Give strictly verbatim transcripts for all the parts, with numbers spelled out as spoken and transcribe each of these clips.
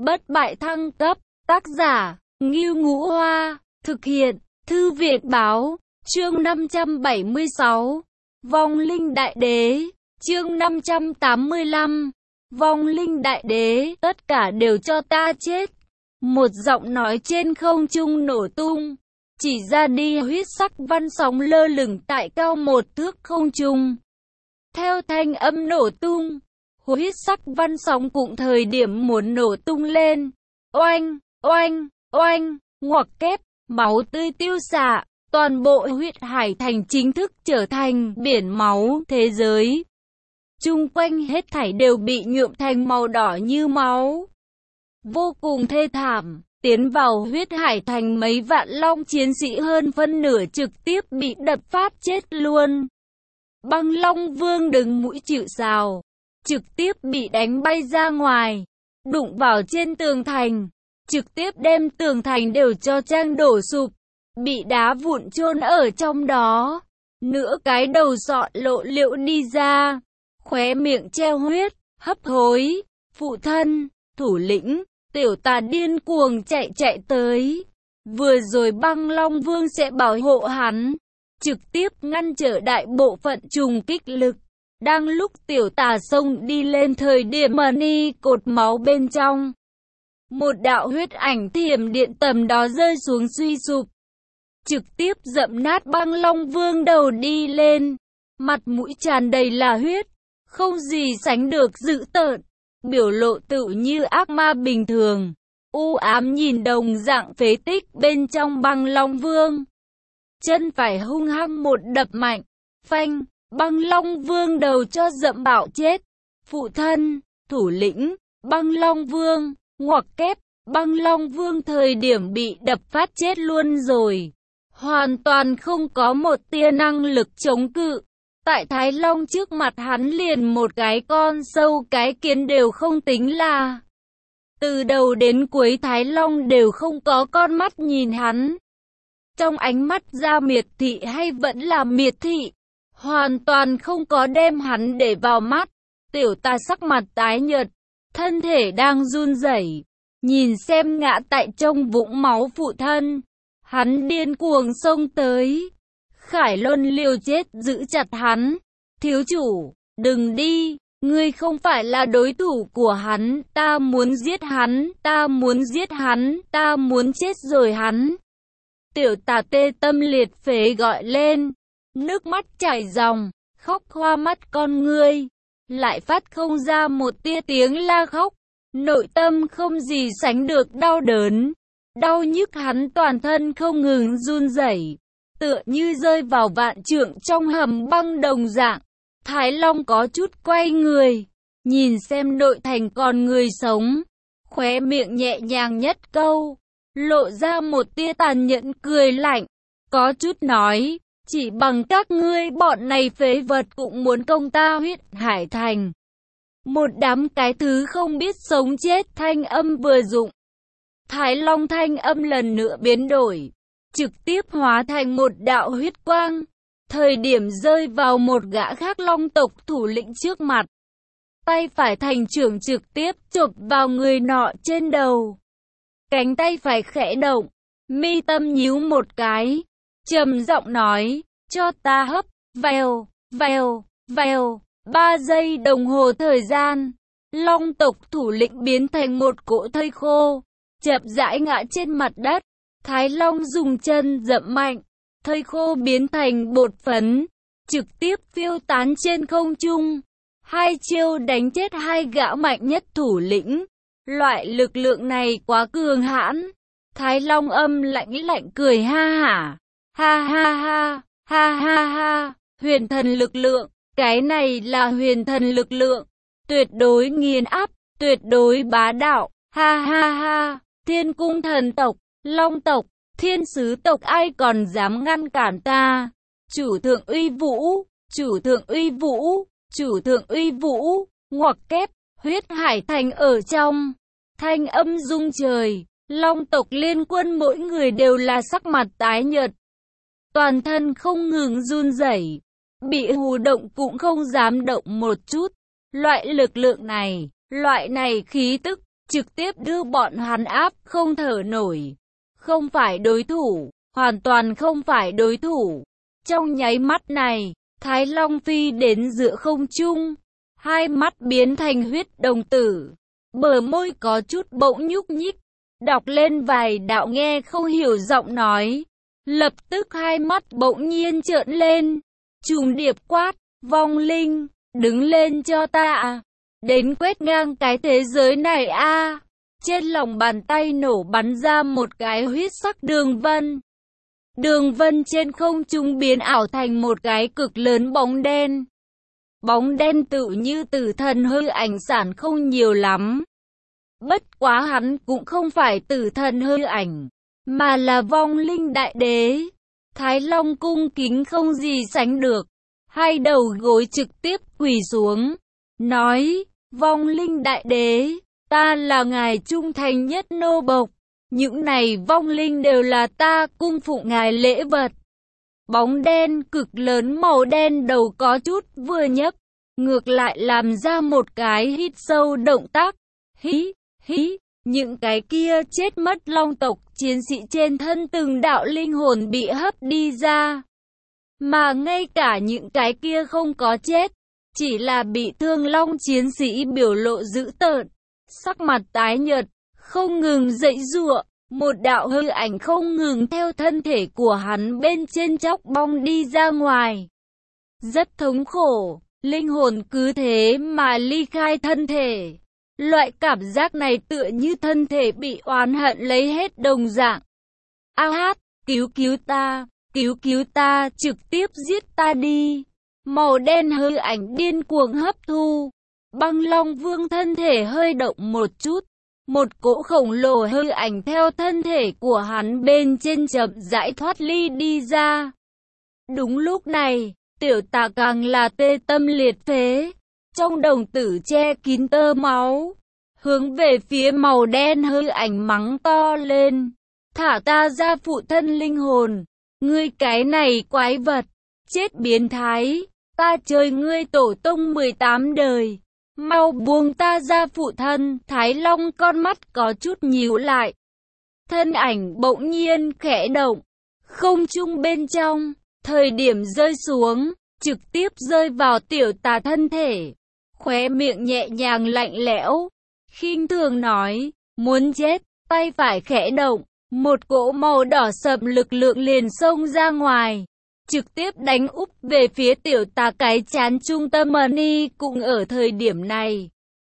Bất bại thăng cấp, tác giả, Ngưu Ngũ Hoa, thực hiện, Thư viện Báo, chương năm trăm bảy mươi sáu, Vong Linh Đại Đế, chương năm trăm tám mươi lăm, Vong Linh Đại Đế, tất cả đều cho ta chết. Một giọng nói trên không trung nổ tung, chỉ ra đi huyết sắc văn sóng lơ lửng tại cao một thước không trung. Theo thanh âm nổ tung, huyết sắc văn sóng cũng thời điểm muốn nổ tung lên. Oanh, oanh, oanh, ngoặc kép, máu tươi tiêu xạ, toàn bộ huyết hải thành chính thức trở thành biển máu thế giới. Chung quanh hết thảy đều bị nhuộm thành màu đỏ như máu. Vô cùng thê thảm, tiến vào huyết hải thành mấy vạn long chiến sĩ hơn phân nửa trực tiếp bị đập phát chết luôn. Băng Long Vương đứng mũi chịu sào, trực tiếp bị đánh bay ra ngoài, đụng vào trên tường thành, trực tiếp đem tường thành đều cho trang đổ sụp, bị đá vụn chôn ở trong đó. Nửa cái đầu sọ lộ liễu đi ra, khóe miệng treo huyết, hấp hối, phụ thân, thủ lĩnh, tiểu tà điên cuồng chạy chạy tới. Vừa rồi Băng Long Vương sẽ bảo hộ hắn, trực tiếp ngăn trở đại bộ phận trùng kích lực. Đang lúc tiểu tà xông đi lên thời điểm mờ ni cột máu bên trong, một đạo huyết ảnh thiểm điện tầm đó rơi xuống suy sụp, trực tiếp dẫm nát Băng Long Vương đầu đi lên, mặt mũi tràn đầy là huyết, không gì sánh được dữ tợn, biểu lộ tự như ác ma bình thường, u ám nhìn đồng dạng phế tích bên trong Băng Long Vương. Chân phải hung hăng một đập mạnh, phanh, Băng Long Vương đầu cho dẫm bạo chết. Phụ thân, thủ lĩnh, Băng Long Vương, ngoặc kép, Băng Long Vương thời điểm bị đập phát chết luôn rồi. Hoàn toàn không có một tia năng lực chống cự. Tại Thái Long trước mặt hắn liền một cái con sâu cái kiến đều không tính là. Từ đầu đến cuối Thái Long đều không có con mắt nhìn hắn. Trong ánh mắt ra miệt thị hay vẫn là miệt thị, hoàn toàn không có đem hắn để vào mắt. Tiểu tà sắc mặt tái nhợt, thân thể đang run rẩy, nhìn xem ngã tại trong vũng máu phụ thân, hắn điên cuồng xông tới. Khải Luân liều chết giữ chặt hắn. Thiếu chủ, đừng đi, ngươi không phải là đối thủ của hắn, ta muốn giết hắn, ta muốn giết hắn, ta muốn chết rồi hắn. Tiểu tà tê tâm liệt phế gọi lên, nước mắt chảy ròng, khóc hoa mắt con ngươi, lại phát không ra một tia tiếng la khóc, nội tâm không gì sánh được đau đớn, đau nhức hắn toàn thân không ngừng run rẩy, tựa như rơi vào vạn trượng trong hầm băng đồng dạng. Thái Long có chút quay người, nhìn xem nội thành còn người sống, khóe miệng nhẹ nhàng nhất câu, lộ ra một tia tàn nhẫn cười lạnh, có chút nói, chỉ bằng các ngươi bọn này phế vật cũng muốn công ta huyết hải thành. Một đám cái thứ không biết sống chết thanh âm vừa dụng. Thái Long thanh âm lần nữa biến đổi, trực tiếp hóa thành một đạo huyết quang, thời điểm rơi vào một gã khác Long tộc thủ lĩnh trước mặt. Tay phải thành trưởng trực tiếp chộp vào người nọ trên đầu. Cánh tay phải khẽ động, mi tâm nhíu một cái, trầm giọng nói, cho ta hấp, vèo, vèo, vèo, ba giây đồng hồ thời gian, Long tộc thủ lĩnh biến thành một cỗ thây khô, chậm rãi ngã trên mặt đất. Thái Long dùng chân dậm mạnh, thây khô biến thành bột phấn, trực tiếp phiêu tán trên không trung. Hai chiêu đánh chết hai gã mạnh nhất thủ lĩnh. Loại lực lượng này quá cường hãn. Thái Long âm lạnh lạnh cười ha hả. Ha ha ha, ha ha ha, huyền thần lực lượng, cái này là huyền thần lực lượng. Tuyệt đối nghiền áp, tuyệt đối bá đạo, ha ha ha, thiên cung thần tộc, Long tộc, thiên sứ tộc ai còn dám ngăn cản ta. Chủ thượng uy vũ, chủ thượng uy vũ, chủ thượng uy vũ, ngoặc kép, huyết hải thành ở trong. Thanh âm rung trời, Long tộc liên quân mỗi người đều là sắc mặt tái nhợt. Toàn thân không ngừng run rẩy, bị hù động cũng không dám động một chút. Loại lực lượng này, loại này khí tức, trực tiếp đưa bọn hắn áp không thở nổi. Không phải đối thủ, hoàn toàn không phải đối thủ. Trong nháy mắt này, Thái Long phi đến giữa không trung, hai mắt biến thành huyết đồng tử, bờ môi có chút bỗng nhúc nhích, đọc lên vài đạo nghe không hiểu giọng nói. Lập tức hai mắt bỗng nhiên trợn lên, trùng điệp quát, vong linh, đứng lên cho ta, đến quét ngang cái thế giới này a. À. Trên lòng bàn tay nổ bắn ra một cái huyết sắc đường vân. Đường vân trên không trung biến ảo thành một cái cực lớn bóng đen. Bóng đen tự như tử thần hư ảnh sản không nhiều lắm. Bất quá hắn cũng không phải tử thần hư ảnh, mà là vong linh đại đế. Thái Long cung kính không gì sánh được, hai đầu gối trực tiếp quỳ xuống, nói, vong linh đại đế, ta là ngài trung thành nhất nô bộc, những này vong linh đều là ta cung phụng ngài lễ vật. Bóng đen cực lớn màu đen đầu có chút vừa nhấc, ngược lại làm ra một cái hít sâu động tác, hí, hí. Những cái kia chết mất long tộc chiến sĩ trên thân từng đạo linh hồn bị hấp đi ra. Mà ngay cả những cái kia không có chết, chỉ là bị thương long chiến sĩ biểu lộ dữ tợn, sắc mặt tái nhợt, không ngừng giãy giụa, một đạo hư ảnh không ngừng theo thân thể của hắn bên trên chóc bong đi ra ngoài. Rất thống khổ, linh hồn cứ thế mà ly khai thân thể. Loại cảm giác này tựa như thân thể bị oán hận lấy hết đồng dạng. A hát, cứu cứu ta, cứu cứu ta, trực tiếp giết ta đi. Màu đen hư ảnh điên cuồng hấp thu. Băng Long Vương thân thể hơi động một chút. Một cỗ khổng lồ hư ảnh theo thân thể của hắn bên trên chậm rãi thoát ly đi ra. Đúng lúc này, tiểu tà càng là tê tâm liệt phế. Trong đồng tử che kín tơ máu, hướng về phía màu đen hư ảnh mắng to lên. Thả ta ra phụ thân linh hồn, ngươi cái này quái vật, chết biến thái, ta chơi ngươi tổ tông mười tám đời. Mau buông ta ra phụ thân. Thái Long con mắt có chút nhíu lại. Thân ảnh bỗng nhiên khẽ động, không trung bên trong, thời điểm rơi xuống, trực tiếp rơi vào tiểu tà thân thể. Khóe miệng nhẹ nhàng lạnh lẽo, khinh thường nói, muốn chết, tay phải khẽ động, một cỗ màu đỏ sậm lực lượng liền xông ra ngoài, trực tiếp đánh úp về phía tiểu tà cái chán trung tâm Mani. Cũng ở thời điểm này,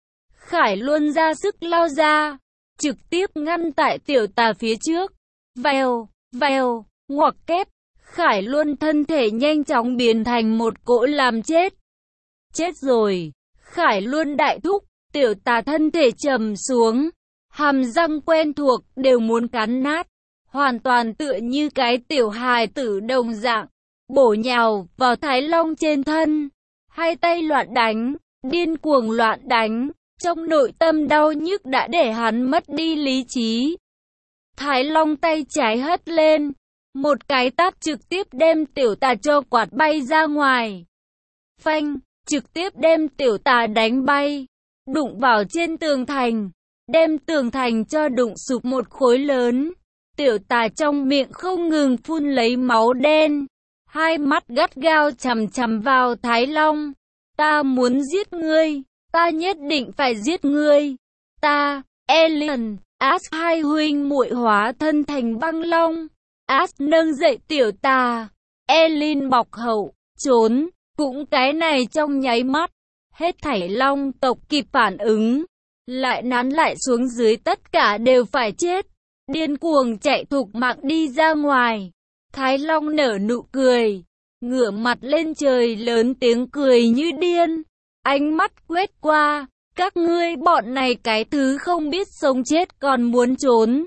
Khải Luân ra sức lao ra, trực tiếp ngăn tại tiểu tà phía trước. Vèo, vèo, ngoặc kép, Khải Luân thân thể nhanh chóng biến thành một cỗ làm chết. Chết rồi. Khải Luân đại thúc, tiểu tà thân thể trầm xuống, hàm răng quen thuộc đều muốn cắn nát, hoàn toàn tựa như cái tiểu hài tử đồng dạng, bổ nhào vào Thái Long trên thân, hai tay loạn đánh, điên cuồng loạn đánh, trong nội tâm đau nhức đã để hắn mất đi lý trí. Thái Long tay trái hất lên, một cái tát trực tiếp đem tiểu tà cho quạt bay ra ngoài. Phanh! Trực tiếp đem tiểu tà đánh bay, đụng vào trên tường thành, đem tường thành cho đụng sụp một khối lớn. Tiểu tà trong miệng không ngừng phun lấy máu đen, hai mắt gắt gao chằm chằm vào Thái Long. Ta muốn giết ngươi, ta nhất định phải giết ngươi. Ta, Alien, Ash hai huynh muội hóa thân thành băng long. Ash nâng dậy tiểu tà, Alien bọc hậu, trốn. Cũng cái này trong nháy mắt, hết thảy long tộc kịp phản ứng, lại nắn lại xuống dưới tất cả đều phải chết, điên cuồng chạy thục mạng đi ra ngoài. Thái Long nở nụ cười, ngửa mặt lên trời lớn tiếng cười như điên, ánh mắt quét qua, các ngươi bọn này cái thứ không biết sống chết còn muốn trốn.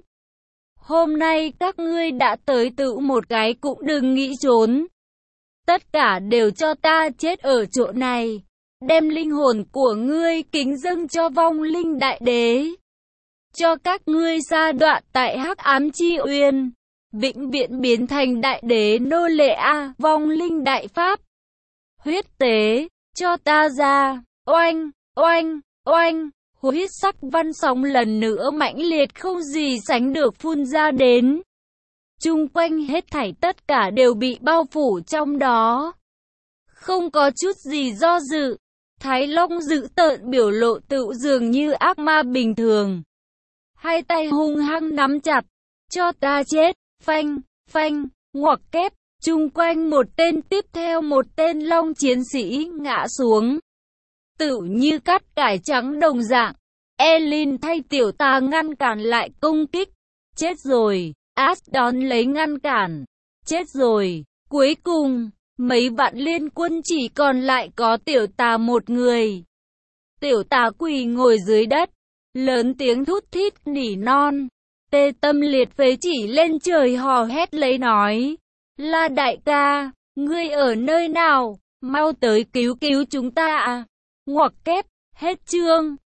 Hôm nay các ngươi đã tới tự một cái cũng đừng nghĩ trốn. Tất cả đều cho ta chết ở chỗ này, đem linh hồn của ngươi kính dâng cho vong linh đại đế. Cho các ngươi sa đoạn tại hắc ám chi uyên, vĩnh viễn biến thành đại đế nô lệ a, vong linh đại pháp. Huyết tế, cho ta ra, oanh, oanh, oanh, huyết sắc văn sóng lần nữa mãnh liệt không gì sánh được phun ra đến. Chung quanh hết thảy tất cả đều bị bao phủ trong đó. Không có chút gì do dự. Thái Long dữ tợn biểu lộ tựu dường như ác ma bình thường. Hai tay hung hăng nắm chặt. Cho ta chết, phanh, phanh, ngoặc kép. Chung quanh một tên tiếp theo một tên long chiến sĩ ngã xuống. Tựu như cắt cải trắng đồng dạng. Elin thay tiểu tà ngăn cản lại công kích. Chết rồi, Ash đón lấy ngăn cản. Chết rồi, cuối cùng, mấy vạn liên quân chỉ còn lại có tiểu tà một người. Tiểu tà quỳ ngồi dưới đất, lớn tiếng thút thít nỉ non. Tê Tâm liệt phế chỉ lên trời hò hét lấy nói. La đại ca, ngươi ở nơi nào? Mau tới cứu cứu chúng ta à? Ngoặc kép, hết chương.